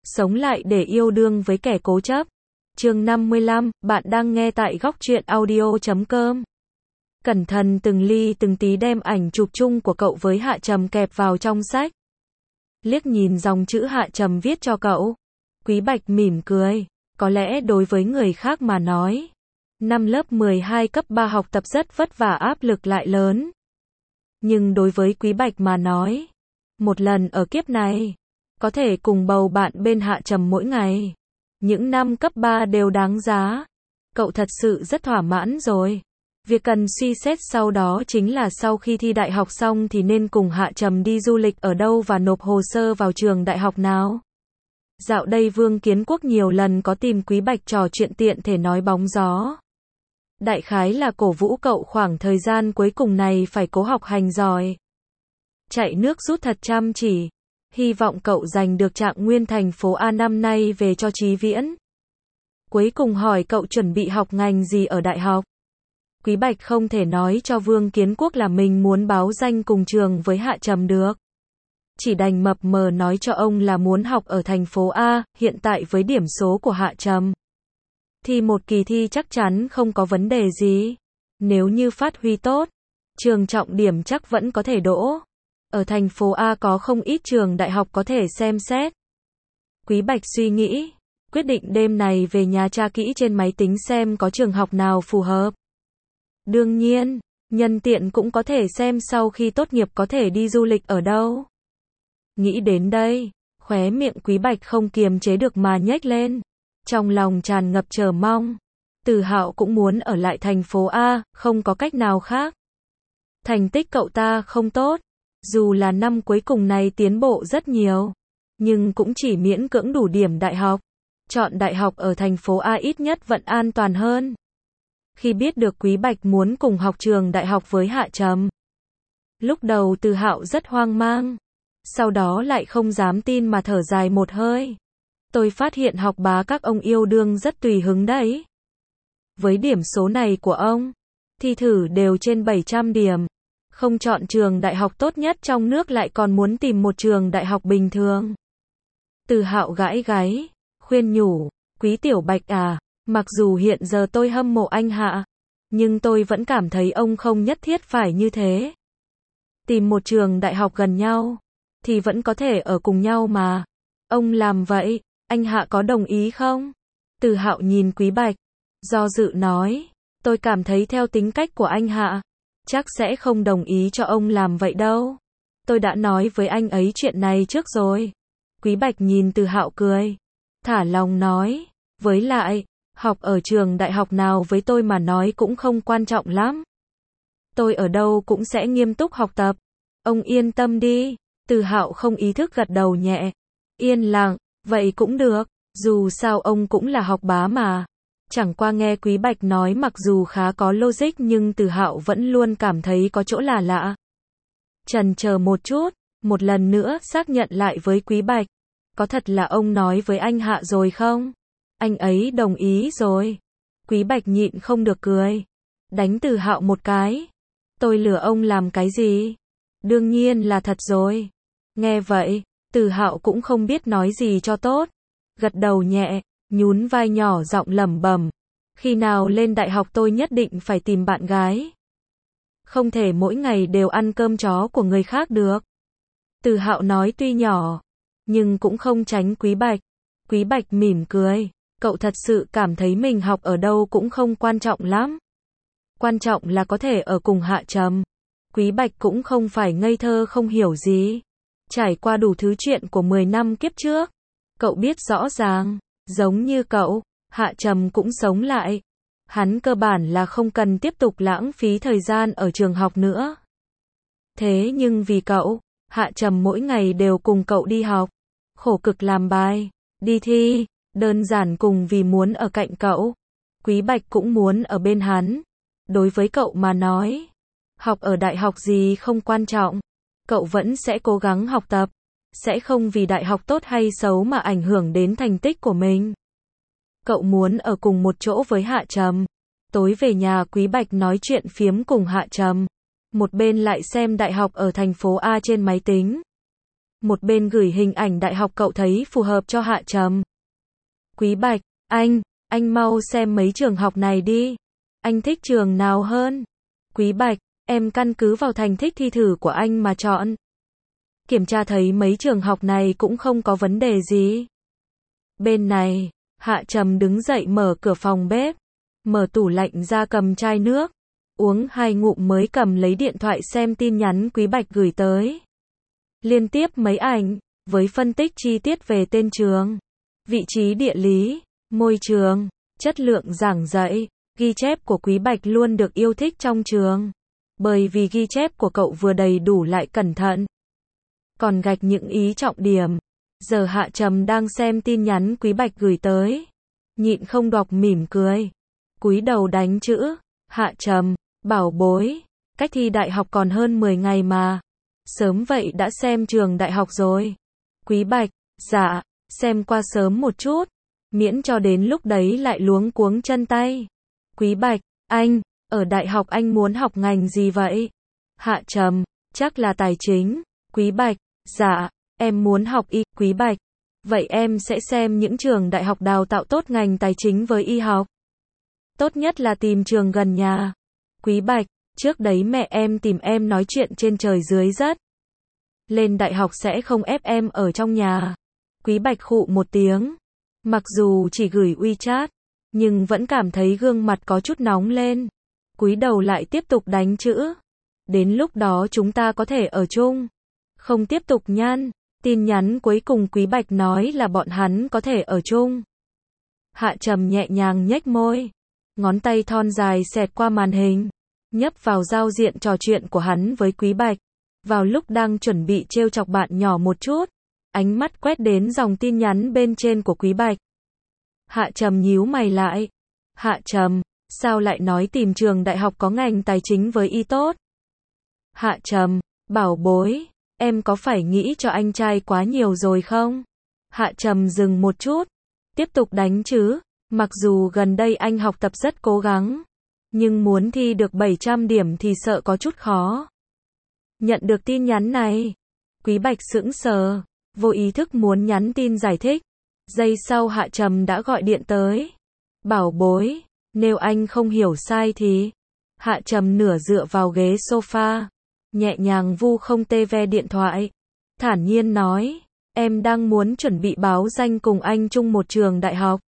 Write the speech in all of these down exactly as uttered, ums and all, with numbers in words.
Sống lại để yêu đương với kẻ cố chấp. Chương năm mươi lăm, bạn đang nghe tại góc truyện audio chấm com. Cẩn thận từng ly từng tí đem ảnh chụp chung của cậu với Hạ Trầm kẹp vào trong sách. Liếc nhìn dòng chữ Hạ Trầm viết cho cậu. Quý Bạch mỉm cười. Có lẽ đối với người khác mà nói, năm lớp mười hai cấp ba học tập rất vất vả, áp lực lại lớn. Nhưng đối với Quý Bạch mà nói, một lần ở kiếp này, có thể cùng bầu bạn bên Hạ Trầm mỗi ngày, những năm cấp ba đều đáng giá. Cậu thật sự rất thỏa mãn rồi. Việc cần suy xét sau đó chính là sau khi thi đại học xong thì nên cùng Hạ Trầm đi du lịch ở đâu và nộp hồ sơ vào trường đại học nào. Dạo đây Vương Kiến Quốc nhiều lần có tìm Quý Bạch trò chuyện tiện thể nói bóng gió. Đại khái là cổ vũ cậu khoảng thời gian cuối cùng này phải cố học hành giỏi, chạy nước rút thật chăm chỉ. Hy vọng cậu giành được trạng nguyên thành phố A năm nay về cho Chí Viễn. Cuối cùng hỏi cậu chuẩn bị học ngành gì ở đại học. Quý Bạch không thể nói cho Vương Kiến Quốc là mình muốn báo danh cùng trường với Hạ Trầm được. Chỉ đành mập mờ nói cho ông là muốn học ở thành phố A, hiện tại với điểm số của Hạ Trầm thì một kỳ thi chắc chắn không có vấn đề gì. Nếu như phát huy tốt, trường trọng điểm chắc vẫn có thể đỗ. Ở thành phố A có không ít trường đại học có thể xem xét. Quý Bạch suy nghĩ, quyết định đêm này về nhà tra kỹ trên máy tính xem có trường học nào phù hợp. Đương nhiên, nhân tiện cũng có thể xem sau khi tốt nghiệp có thể đi du lịch ở đâu. Nghĩ đến đây, khóe miệng Quý Bạch không kiềm chế được mà nhếch lên. Trong lòng tràn ngập chờ mong. Từ Hạo cũng muốn ở lại thành phố A, không có cách nào khác. Thành tích cậu ta không tốt. Dù là năm cuối cùng này tiến bộ rất nhiều, nhưng cũng chỉ miễn cưỡng đủ điểm đại học. Chọn đại học ở thành phố A ít nhất vẫn an toàn hơn. Khi biết được Quý Bạch muốn cùng học trường đại học với Hạ Trầm, lúc đầu Từ Hạo rất hoang mang, sau đó lại không dám tin mà thở dài một hơi. Tôi phát hiện học bá các ông yêu đương rất tùy hứng đấy. Với điểm số này của ông, thi thử đều trên bảy trăm điểm. Không chọn trường đại học tốt nhất trong nước lại còn muốn tìm một trường đại học bình thường. Từ Hạo gãi gáy, khuyên nhủ, Quý Tiểu Bạch à, mặc dù hiện giờ tôi hâm mộ anh Hạ, nhưng tôi vẫn cảm thấy ông không nhất thiết phải như thế. Tìm một trường đại học gần nhau, thì vẫn có thể ở cùng nhau mà. Ông làm vậy, anh Hạ có đồng ý không? Từ Hạo nhìn Quý Bạch, do dự nói, tôi cảm thấy theo tính cách của anh Hạ, chắc sẽ không đồng ý cho ông làm vậy đâu. Tôi đã nói với anh ấy chuyện này trước rồi. Quý Bạch nhìn Từ Hạo cười, thả lòng nói, với lại, học ở trường đại học nào với tôi mà nói cũng không quan trọng lắm. Tôi ở đâu cũng sẽ nghiêm túc học tập. Ông yên tâm đi. Từ Hạo không ý thức gật đầu nhẹ. Yên lặng, vậy cũng được, dù sao ông cũng là học bá mà. Chẳng qua nghe Quý Bạch nói mặc dù khá có logic nhưng Từ Hạo vẫn luôn cảm thấy có chỗ là lạ. Chần chờ một chút, một lần nữa xác nhận lại với Quý Bạch. Có thật là ông nói với anh Hạ rồi không? Anh ấy đồng ý rồi. Quý Bạch nhịn không được cười. Đánh Từ Hạo một cái. Tôi lừa ông làm cái gì? Đương nhiên là thật rồi. Nghe vậy, Từ Hạo cũng không biết nói gì cho tốt. Gật đầu nhẹ, nhún vai nhỏ giọng lẩm bẩm. Khi nào lên đại học tôi nhất định phải tìm bạn gái. Không thể mỗi ngày đều ăn cơm chó của người khác được. Từ Hạo nói tuy nhỏ, nhưng cũng không tránh Quý Bạch. Quý Bạch mỉm cười. Cậu thật sự cảm thấy mình học ở đâu cũng không quan trọng lắm. Quan trọng là có thể ở cùng Hạ Trầm. Quý Bạch cũng không phải ngây thơ không hiểu gì. Trải qua đủ thứ chuyện của mười năm kiếp trước. Cậu biết rõ ràng, giống như cậu, Hạ Trầm cũng sống lại. Hắn cơ bản là không cần tiếp tục lãng phí thời gian ở trường học nữa. Thế nhưng vì cậu, Hạ Trầm mỗi ngày đều cùng cậu đi học, khổ cực làm bài, đi thi, đơn giản cùng vì muốn ở cạnh cậu. Quý Bạch cũng muốn ở bên hắn. Đối với cậu mà nói, học ở đại học gì không quan trọng, cậu vẫn sẽ cố gắng học tập, sẽ không vì đại học tốt hay xấu mà ảnh hưởng đến thành tích của mình. Cậu muốn ở cùng một chỗ với Hạ Trầm. Tối về nhà Quý Bạch nói chuyện phiếm cùng Hạ Trầm, một bên lại xem đại học ở thành phố A trên máy tính. một bên gửi hình ảnh đại học cậu thấy phù hợp cho Hạ Trầm. Quý Bạch, anh, anh mau xem mấy trường học này đi. Anh thích trường nào hơn? Quý Bạch, em căn cứ vào thành tích thi thử của anh mà chọn. Kiểm tra thấy mấy trường học này cũng không có vấn đề gì. Bên này, Hạ Trầm đứng dậy mở cửa phòng bếp, mở tủ lạnh ra cầm chai nước, uống hai ngụm mới cầm lấy điện thoại xem tin nhắn Quý Bạch gửi tới. Liên tiếp mấy ảnh, với phân tích chi tiết về tên trường, vị trí địa lý, môi trường, chất lượng giảng dạy, ghi chép của Quý Bạch luôn được yêu thích trong trường. Bởi vì ghi chép của cậu vừa đầy đủ lại cẩn thận. Còn gạch những ý trọng điểm. Giờ Hạ Trầm đang xem tin nhắn Quý Bạch gửi tới. Nhịn không đọc mỉm cười. Cúi đầu đánh chữ. Hạ Trầm, bảo bối. Cách thi đại học còn hơn mười ngày mà. Sớm vậy đã xem trường đại học rồi. Quý Bạch, dạ, xem qua sớm một chút. Miễn cho đến lúc đấy lại luống cuống chân tay. Quý Bạch, anh, ở đại học anh muốn học ngành gì vậy? Hạ Trầm, chắc là tài chính. Quý Bạch, dạ, em muốn học y. Quý Bạch, vậy em sẽ xem những trường đại học đào tạo tốt ngành tài chính với y học. Tốt nhất là tìm trường gần nhà. Quý Bạch, trước đấy mẹ em tìm em nói chuyện trên trời dưới đất. Lên đại học sẽ không ép em ở trong nhà. Quý Bạch khụ một tiếng. Mặc dù chỉ gửi WeChat, nhưng vẫn cảm thấy gương mặt có chút nóng lên. Cúi đầu lại tiếp tục đánh chữ. Đến lúc đó chúng ta có thể ở chung. Không tiếp tục nhăn. Tin nhắn cuối cùng Quý Bạch nói là bọn hắn có thể ở chung. Hạ Trầm nhẹ nhàng nhếch môi. Ngón tay thon dài xẹt qua màn hình. Nhấp vào giao diện trò chuyện của hắn với Quý Bạch. Vào lúc đang chuẩn bị trêu chọc bạn nhỏ một chút. Ánh mắt quét đến dòng tin nhắn bên trên của Quý Bạch. Hạ Trầm nhíu mày lại. Hạ Trầm, sao lại nói tìm trường đại học có ngành tài chính với y tốt? Hạ Trầm, bảo bối, em có phải nghĩ cho anh trai quá nhiều rồi không? Hạ Trầm dừng một chút, tiếp tục đánh chứ. Mặc dù gần đây anh học tập rất cố gắng, nhưng muốn thi được bảy trăm điểm thì sợ có chút khó. Nhận được tin nhắn này, Quý Bạch sững sờ, vô ý thức muốn nhắn tin giải thích. Giây sau Hạ Trầm đã gọi điện tới. Bảo bối, nếu anh không hiểu sai thì... Hạ Trầm nửa dựa vào ghế sofa, nhẹ nhàng vu không tê ve điện thoại. Thản nhiên nói, em đang muốn chuẩn bị báo danh cùng anh chung một trường đại học.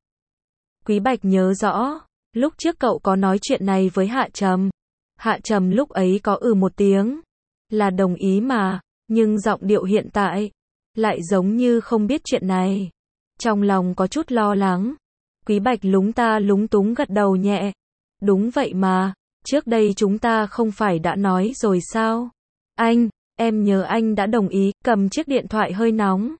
Quý Bạch nhớ rõ, lúc trước cậu có nói chuyện này với Hạ Trầm. Hạ Trầm lúc ấy có ừ một tiếng, là đồng ý mà, nhưng giọng điệu hiện tại, lại giống như không biết chuyện này. Trong lòng có chút lo lắng. Quý Bạch lúng ta lúng túng gật đầu nhẹ. Đúng vậy mà, trước đây chúng ta không phải đã nói rồi sao? Anh, em nhớ anh đã đồng ý, cầm chiếc điện thoại hơi nóng.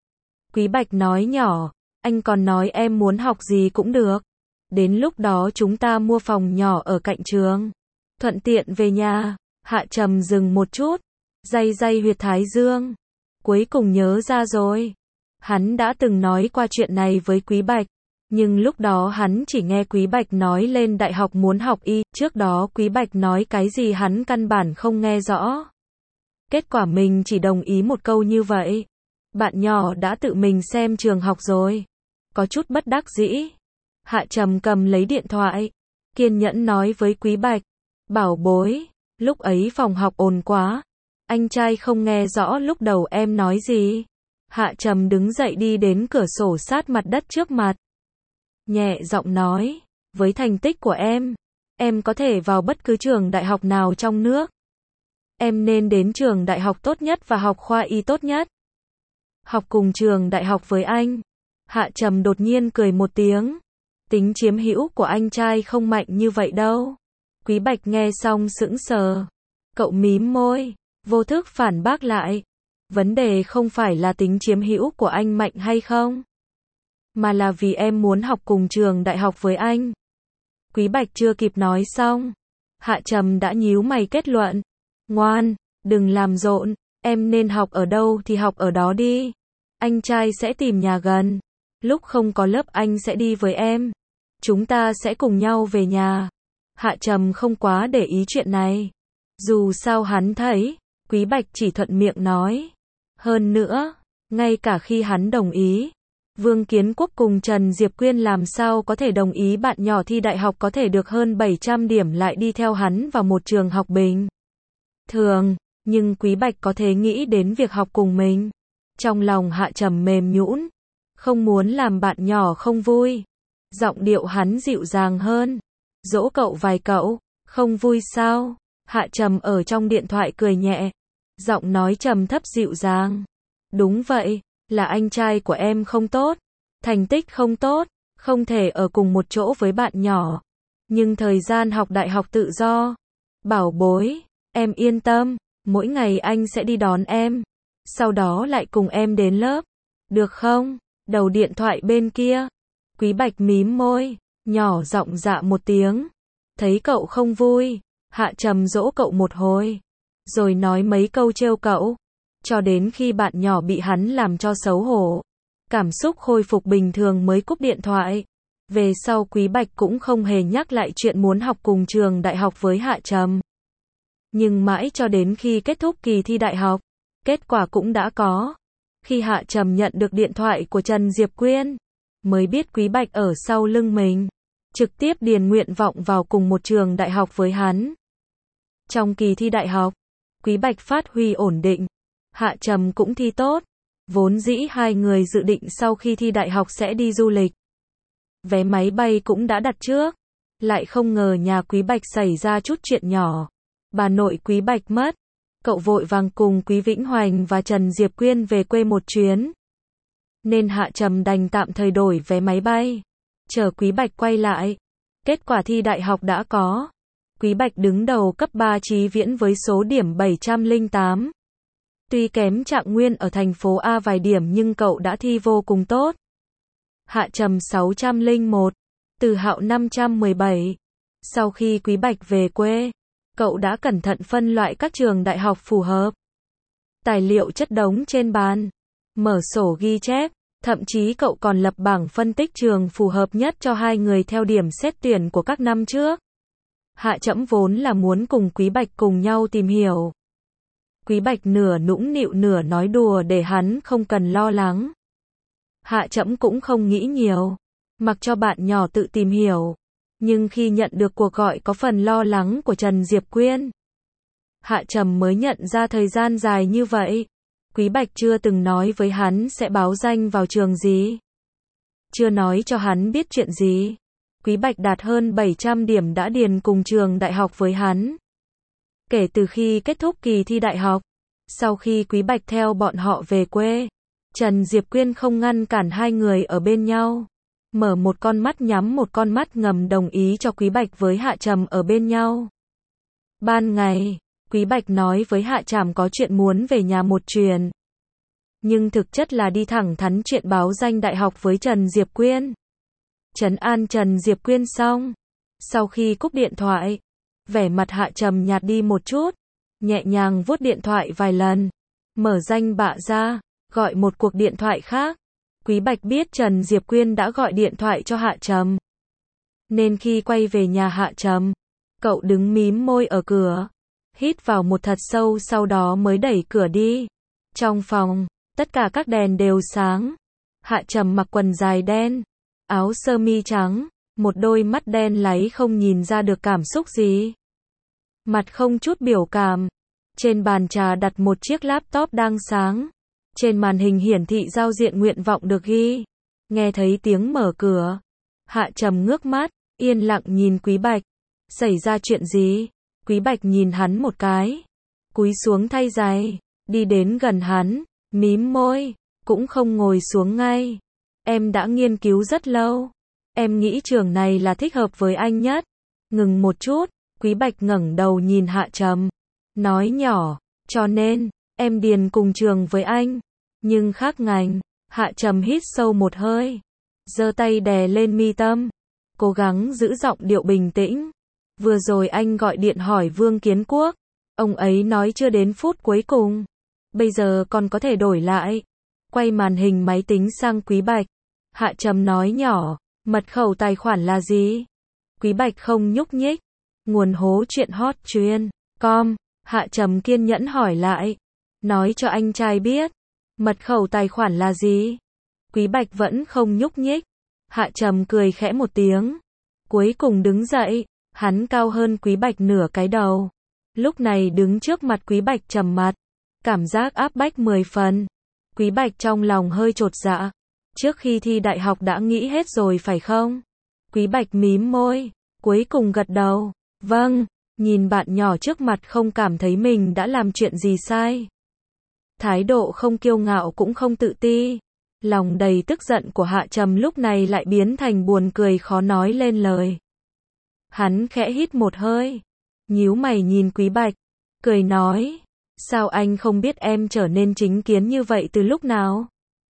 Quý Bạch nói nhỏ, anh còn nói em muốn học gì cũng được. Đến lúc đó chúng ta mua phòng nhỏ ở cạnh trường. Thuận tiện về nhà. Hạ Trầm dừng một chút, day day huyệt thái dương. Cuối cùng nhớ ra rồi. Hắn đã từng nói qua chuyện này với Quý Bạch, nhưng lúc đó hắn chỉ nghe Quý Bạch nói lên đại học muốn học y, trước đó Quý Bạch nói cái gì hắn căn bản không nghe rõ. Kết quả mình chỉ đồng ý một câu như vậy. Bạn nhỏ đã tự mình xem trường học rồi. Có chút bất đắc dĩ. Hạ Trầm cầm lấy điện thoại, kiên nhẫn nói với Quý Bạch, bảo bối, lúc ấy phòng học ồn quá. Anh trai không nghe rõ lúc đầu em nói gì. Hạ Trầm đứng dậy đi đến cửa sổ sát mặt đất trước mặt. Nhẹ giọng nói, với thành tích của em, em có thể vào bất cứ trường đại học nào trong nước. Em nên đến trường đại học tốt nhất và học khoa y tốt nhất. Học cùng trường đại học với anh. Hạ Trầm đột nhiên cười một tiếng. Tính chiếm hữu của anh trai không mạnh như vậy đâu. Quý Bạch nghe xong sững sờ. Cậu mím môi, vô thức phản bác lại. Vấn đề không phải là tính chiếm hữu của anh mạnh hay không, mà là vì em muốn học cùng trường đại học với anh. Quý Bạch chưa kịp nói xong, Hạ Trầm đã nhíu mày kết luận. Ngoan, đừng làm rộn, em nên học ở đâu thì học ở đó đi. Anh trai sẽ tìm nhà gần. Lúc không có lớp anh sẽ đi với em. Chúng ta sẽ cùng nhau về nhà. Hạ Trầm không quá để ý chuyện này. Dù sao hắn thấy, Quý Bạch chỉ thuận miệng nói. Hơn nữa, ngay cả khi hắn đồng ý, Vương Kiến Quốc cùng Trần Diệp Quyên làm sao có thể đồng ý bạn nhỏ thi đại học có thể được hơn bảy trăm điểm lại đi theo hắn vào một trường học bình thường, nhưng Quý Bạch có thể nghĩ đến việc học cùng mình. Trong lòng Hạ Trầm mềm nhũn, không muốn làm bạn nhỏ không vui. Giọng điệu hắn dịu dàng hơn. Dỗ cậu vài cậu, không vui sao? Hạ Trầm ở trong điện thoại cười nhẹ. Giọng nói trầm thấp dịu dàng. Đúng vậy, là anh trai của em không tốt, thành tích không tốt, không thể ở cùng một chỗ với bạn nhỏ. Nhưng thời gian học đại học tự do. Bảo bối, em yên tâm, mỗi ngày anh sẽ đi đón em. Sau đó lại cùng em đến lớp. Được không? Đầu điện thoại bên kia. Quý Bạch mím môi, nhỏ giọng dạ một tiếng. Thấy cậu không vui, Hạ Trầm dỗ cậu một hồi. Rồi nói mấy câu trêu cậu. Cho đến khi bạn nhỏ bị hắn làm cho xấu hổ. Cảm xúc khôi phục bình thường mới cúp điện thoại. Về sau Quý Bạch cũng không hề nhắc lại chuyện muốn học cùng trường đại học với Hạ Trầm. Nhưng mãi cho đến khi kết thúc kỳ thi đại học, kết quả cũng đã có. Khi Hạ Trầm nhận được điện thoại của Trần Diệp Quyên, mới biết Quý Bạch ở sau lưng mình, trực tiếp điền nguyện vọng vào cùng một trường đại học với hắn. Trong kỳ thi đại học, Quý Bạch phát huy ổn định, Hạ Trầm cũng thi tốt. Vốn dĩ hai người dự định sau khi thi đại học sẽ đi du lịch. Vé máy bay cũng đã đặt trước. Lại không ngờ nhà Quý Bạch xảy ra chút chuyện nhỏ. Bà nội Quý Bạch mất. Cậu vội vàng cùng Quý Vĩnh Hoành và Trần Diệp Quyên về quê một chuyến. Nên Hạ Trầm đành tạm thời đổi vé máy bay. Chờ Quý Bạch quay lại. Kết quả thi đại học đã có. Quý Bạch đứng đầu cấp ba Chí Viễn với số điểm bảy trăm lẻ tám. Tuy kém Trạng Nguyên ở thành phố A vài điểm nhưng cậu đã thi vô cùng tốt. Hạ Trầm sáu trăm lẻ một, Từ Hạo năm trăm mười bảy. Sau khi Quý Bạch về quê, cậu đã cẩn thận phân loại các trường đại học phù hợp. Tài liệu chất đống trên bàn, mở sổ ghi chép, thậm chí cậu còn lập bảng phân tích trường phù hợp nhất cho hai người theo điểm xét tuyển của các năm trước. Hạ Trầm vốn là muốn cùng Quý Bạch cùng nhau tìm hiểu. Quý Bạch nửa nũng nịu nửa nói đùa để hắn không cần lo lắng. Hạ Trầm cũng không nghĩ nhiều, mặc cho bạn nhỏ tự tìm hiểu. Nhưng khi nhận được cuộc gọi có phần lo lắng của Trần Diệp Quyên, Hạ Trầm mới nhận ra thời gian dài như vậy, Quý Bạch chưa từng nói với hắn sẽ báo danh vào trường gì. Chưa nói cho hắn biết chuyện gì. Quý Bạch đạt hơn bảy trăm điểm đã điền cùng trường đại học với hắn. Kể từ khi kết thúc kỳ thi đại học, sau khi Quý Bạch theo bọn họ về quê, Trần Diệp Quyên không ngăn cản hai người ở bên nhau. Mở một con mắt nhắm một con mắt ngầm đồng ý cho Quý Bạch với Hạ Trầm ở bên nhau. Ban ngày, Quý Bạch nói với Hạ Trầm có chuyện muốn về nhà một chuyến. Nhưng thực chất là đi thẳng thắn chuyện báo danh đại học với Trần Diệp Quyên. Trấn an Trần Diệp Quyên xong. Sau khi cúp điện thoại, vẻ mặt Hạ Trầm nhạt đi một chút, nhẹ nhàng vuốt điện thoại vài lần, mở danh bạ ra, gọi một cuộc điện thoại khác. Quý Bạch biết Trần Diệp Quyên đã gọi điện thoại cho Hạ Trầm. Nên khi quay về nhà Hạ Trầm, cậu đứng mím môi ở cửa, hít vào một thật sâu sau đó mới đẩy cửa đi. Trong phòng, tất cả các đèn đều sáng. Hạ Trầm mặc quần dài đen, áo sơ mi trắng, một đôi mắt đen láy không nhìn ra được cảm xúc gì. Mặt không chút biểu cảm. Trên bàn trà đặt một chiếc laptop đang sáng. Trên màn hình hiển thị giao diện nguyện vọng được ghi. Nghe thấy tiếng mở cửa, Hạ Trầm ngước mắt, yên lặng nhìn Quý Bạch. Xảy ra chuyện gì? Quý Bạch nhìn hắn một cái, cúi xuống thay giày, đi đến gần hắn, mím môi, cũng không ngồi xuống ngay. Em đã nghiên cứu rất lâu. Em nghĩ trường này là thích hợp với anh nhất. Ngừng một chút, Quý Bạch ngẩng đầu nhìn Hạ Trầm, nói nhỏ, cho nên, em điền cùng trường với anh. Nhưng khác ngành. Hạ Trầm hít sâu một hơi, giơ tay đè lên mi tâm, cố gắng giữ giọng điệu bình tĩnh. Vừa rồi anh gọi điện hỏi Vương Kiến Quốc, ông ấy nói chưa đến phút cuối cùng. Bây giờ còn có thể đổi lại. Quay màn hình máy tính sang Quý Bạch. Hạ Trầm nói nhỏ, mật khẩu tài khoản là gì? Quý Bạch không nhúc nhích. Nguồn hố chuyện hot chuyên com. Hạ Trầm kiên nhẫn hỏi lại. Nói cho anh trai biết. Mật khẩu tài khoản là gì? Quý Bạch vẫn không nhúc nhích. Hạ Trầm cười khẽ một tiếng. Cuối cùng đứng dậy. Hắn cao hơn Quý Bạch nửa cái đầu. Lúc này đứng trước mặt Quý Bạch trầm mặt. Cảm giác áp bách mười phần. Quý Bạch trong lòng hơi chột dạ. Trước khi thi đại học đã nghĩ hết rồi phải không? Quý Bạch mím môi. Cuối cùng gật đầu. Vâng. Nhìn bạn nhỏ trước mặt không cảm thấy mình đã làm chuyện gì sai. Thái độ không kiêu ngạo cũng không tự ti. Lòng đầy tức giận của Hạ Trầm lúc này lại biến thành buồn cười khó nói lên lời. Hắn khẽ hít một hơi. Nhíu mày nhìn Quý Bạch. Cười nói. Sao anh không biết em trở nên chính kiến như vậy từ lúc nào?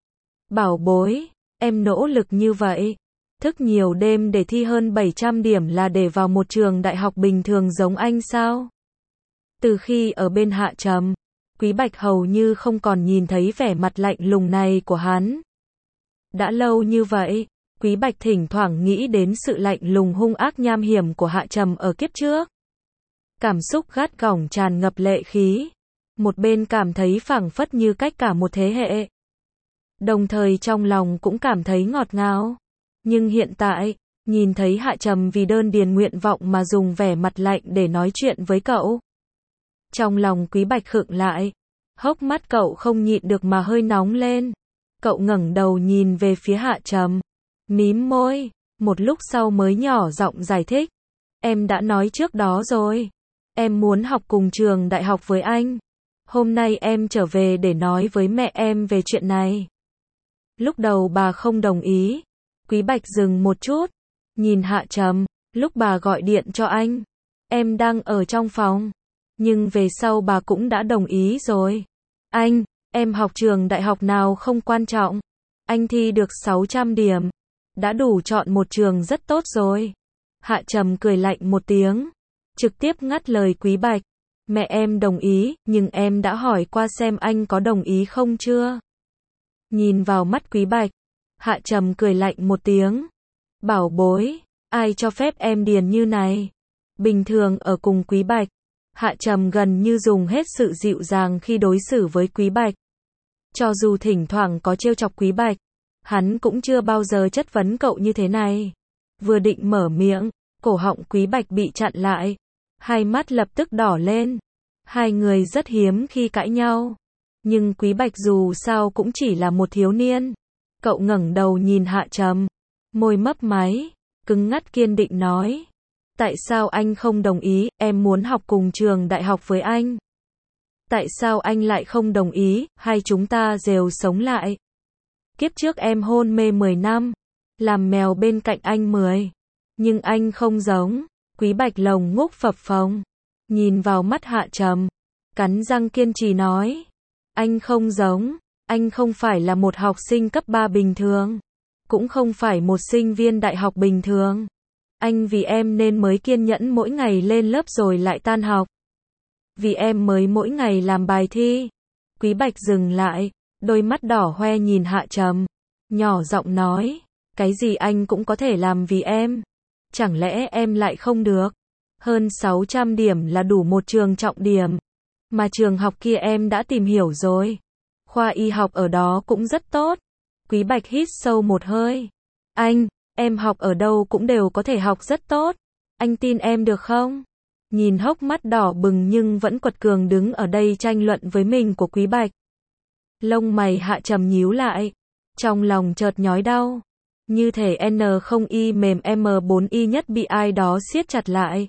Bảo bối. Em nỗ lực như vậy. Thức nhiều đêm để thi hơn bảy trăm điểm là để vào một trường đại học bình thường giống anh sao? Từ khi ở bên Hạ Trầm, Quý Bạch hầu như không còn nhìn thấy vẻ mặt lạnh lùng này của hắn. Đã lâu như vậy, Quý Bạch thỉnh thoảng nghĩ đến sự lạnh lùng hung ác nham hiểm của Hạ Trầm ở kiếp trước. Cảm xúc gắt gỏng tràn ngập lệ khí. Một bên cảm thấy phảng phất như cách cả một thế hệ. Đồng thời trong lòng cũng cảm thấy ngọt ngào. Nhưng hiện tại, nhìn thấy Hạ Trầm vì đơn điền nguyện vọng mà dùng vẻ mặt lạnh để nói chuyện với cậu. Trong lòng Quý Bạch khựng lại. Hốc mắt cậu không nhịn được mà hơi nóng lên. Cậu ngẩng đầu nhìn về phía Hạ Trầm. Mím môi. Một lúc sau mới nhỏ giọng giải thích. Em đã nói trước đó rồi. Em muốn học cùng trường đại học với anh. Hôm nay em trở về để nói với mẹ em về chuyện này. Lúc đầu bà không đồng ý. Quý Bạch dừng một chút. Nhìn Hạ Trầm. Lúc bà gọi điện cho anh. Em đang ở trong phòng. Nhưng về sau bà cũng đã đồng ý rồi. Anh, em học trường đại học nào không quan trọng. Anh thi được sáu trăm điểm. Đã đủ chọn một trường rất tốt rồi. Hạ Trầm cười lạnh một tiếng. Trực tiếp ngắt lời Quý Bạch. Mẹ em đồng ý, nhưng em đã hỏi qua xem anh có đồng ý không chưa? Nhìn vào mắt Quý Bạch. Hạ Trầm cười lạnh một tiếng. Bảo bối, ai cho phép em điền như này? Bình thường ở cùng Quý Bạch, Hạ Trầm gần như dùng hết sự dịu dàng khi đối xử với Quý Bạch. Cho dù thỉnh thoảng có trêu chọc Quý Bạch, hắn cũng chưa bao giờ chất vấn cậu như thế này. Vừa định mở miệng, cổ họng Quý Bạch bị chặn lại. Hai mắt lập tức đỏ lên. Hai người rất hiếm khi cãi nhau. Nhưng Quý Bạch dù sao cũng chỉ là một thiếu niên. Cậu ngẩng đầu nhìn Hạ Trầm. Môi mấp máy. Cứng ngắt kiên định nói. Tại sao anh không đồng ý, em muốn học cùng trường đại học với anh? Tại sao anh lại không đồng ý, hay chúng ta đều sống lại? Kiếp trước em hôn mê mười năm. Làm mèo bên cạnh anh mười. Nhưng anh không giống. Quý Bạch lồng ngốc phập phồng. Nhìn vào mắt Hạ Trầm. Cắn răng kiên trì nói. Anh không giống. Anh không phải là một học sinh cấp ba bình thường. Cũng không phải một sinh viên đại học bình thường. Anh vì em nên mới kiên nhẫn mỗi ngày lên lớp rồi lại tan học. Vì em mới mỗi ngày làm bài thi. Quý Bạch dừng lại. Đôi mắt đỏ hoe nhìn Hạ Trầm. Nhỏ giọng nói. Cái gì anh cũng có thể làm vì em. Chẳng lẽ em lại không được? Hơn sáu trăm điểm là đủ một trường trọng điểm. Mà trường học kia em đã tìm hiểu rồi. Khoa y học ở đó cũng rất tốt. Quý Bạch hít sâu một hơi. Anh, em học ở đâu cũng đều có thể học rất tốt. Anh tin em được không? Nhìn hốc mắt đỏ bừng nhưng vẫn quật cường đứng ở đây tranh luận với mình của Quý Bạch. Lông mày Hạ Trầm nhíu lại. Trong lòng chợt nhói đau. Như thể N không Y mềm M bốn Y nhất bị ai đó siết chặt lại.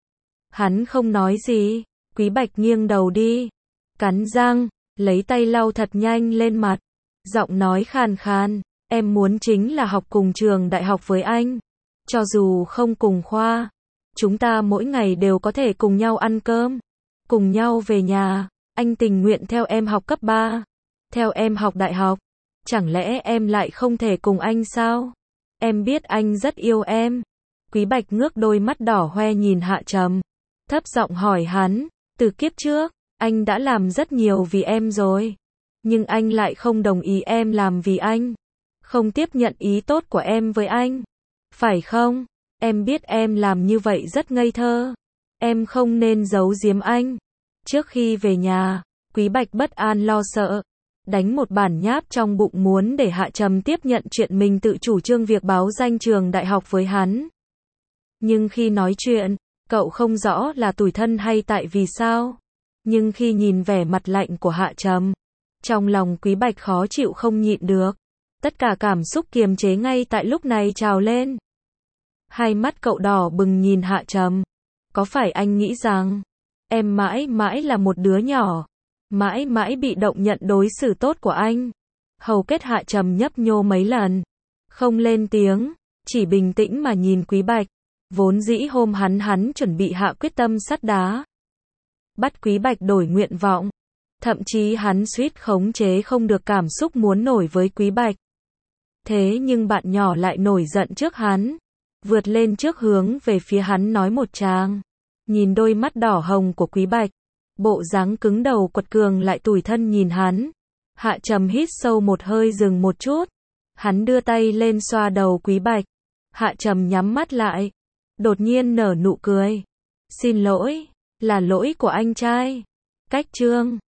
Hắn không nói gì. Quý Bạch nghiêng đầu đi. Cắn răng, lấy tay lau thật nhanh lên mặt. Giọng nói khàn khàn. Em muốn chính là học cùng trường đại học với anh. Cho dù không cùng khoa. Chúng ta mỗi ngày đều có thể cùng nhau ăn cơm. Cùng nhau về nhà. Anh tình nguyện theo em học cấp ba. Theo em học đại học. Chẳng lẽ em lại không thể cùng anh sao? Em biết anh rất yêu em. Quý Bạch ngước đôi mắt đỏ hoe nhìn Hạ Trầm. Thấp giọng hỏi hắn. Từ kiếp trước, anh đã làm rất nhiều vì em rồi. Nhưng anh lại không đồng ý em làm vì anh. Không tiếp nhận ý tốt của em với anh. Phải không? Em biết em làm như vậy rất ngây thơ. Em không nên giấu giếm anh. Trước khi về nhà, Quý Bạch bất an lo sợ. đánh một bản nháp trong bụng muốn để Hạ Trầm tiếp nhận chuyện mình tự chủ trương việc báo danh trường đại học với hắn. Nhưng khi nói chuyện, cậu không rõ là tủi thân hay tại vì sao. Nhưng khi nhìn vẻ mặt lạnh của Hạ Trầm, trong lòng Quý Bạch khó chịu không nhịn được. Tất cả cảm xúc kiềm chế ngay tại lúc này trào lên. Hai mắt cậu đỏ bừng nhìn Hạ Trầm. Có phải anh nghĩ rằng em mãi mãi là một đứa nhỏ, mãi mãi bị động nhận đối xử tốt của anh? Hầu kết Hạ Trầm nhấp nhô mấy lần, không lên tiếng, chỉ bình tĩnh mà nhìn Quý Bạch. Vốn dĩ hôm hắn hắn chuẩn bị hạ quyết tâm sắt đá, bắt Quý Bạch đổi nguyện vọng. Thậm chí hắn suýt khống chế không được cảm xúc muốn nổi với Quý Bạch. Thế nhưng bạn nhỏ lại nổi giận trước hắn, vượt lên trước hướng về phía hắn nói một tràng. Nhìn đôi mắt đỏ hồng của Quý Bạch, bộ dáng cứng đầu quật cường lại tủi thân nhìn hắn. Hạ Trầm hít sâu một hơi dừng một chút. Hắn đưa tay lên xoa đầu Quý Bạch. Hạ Trầm nhắm mắt lại, đột nhiên nở nụ cười. Xin lỗi, là lỗi của anh trai. Cách chương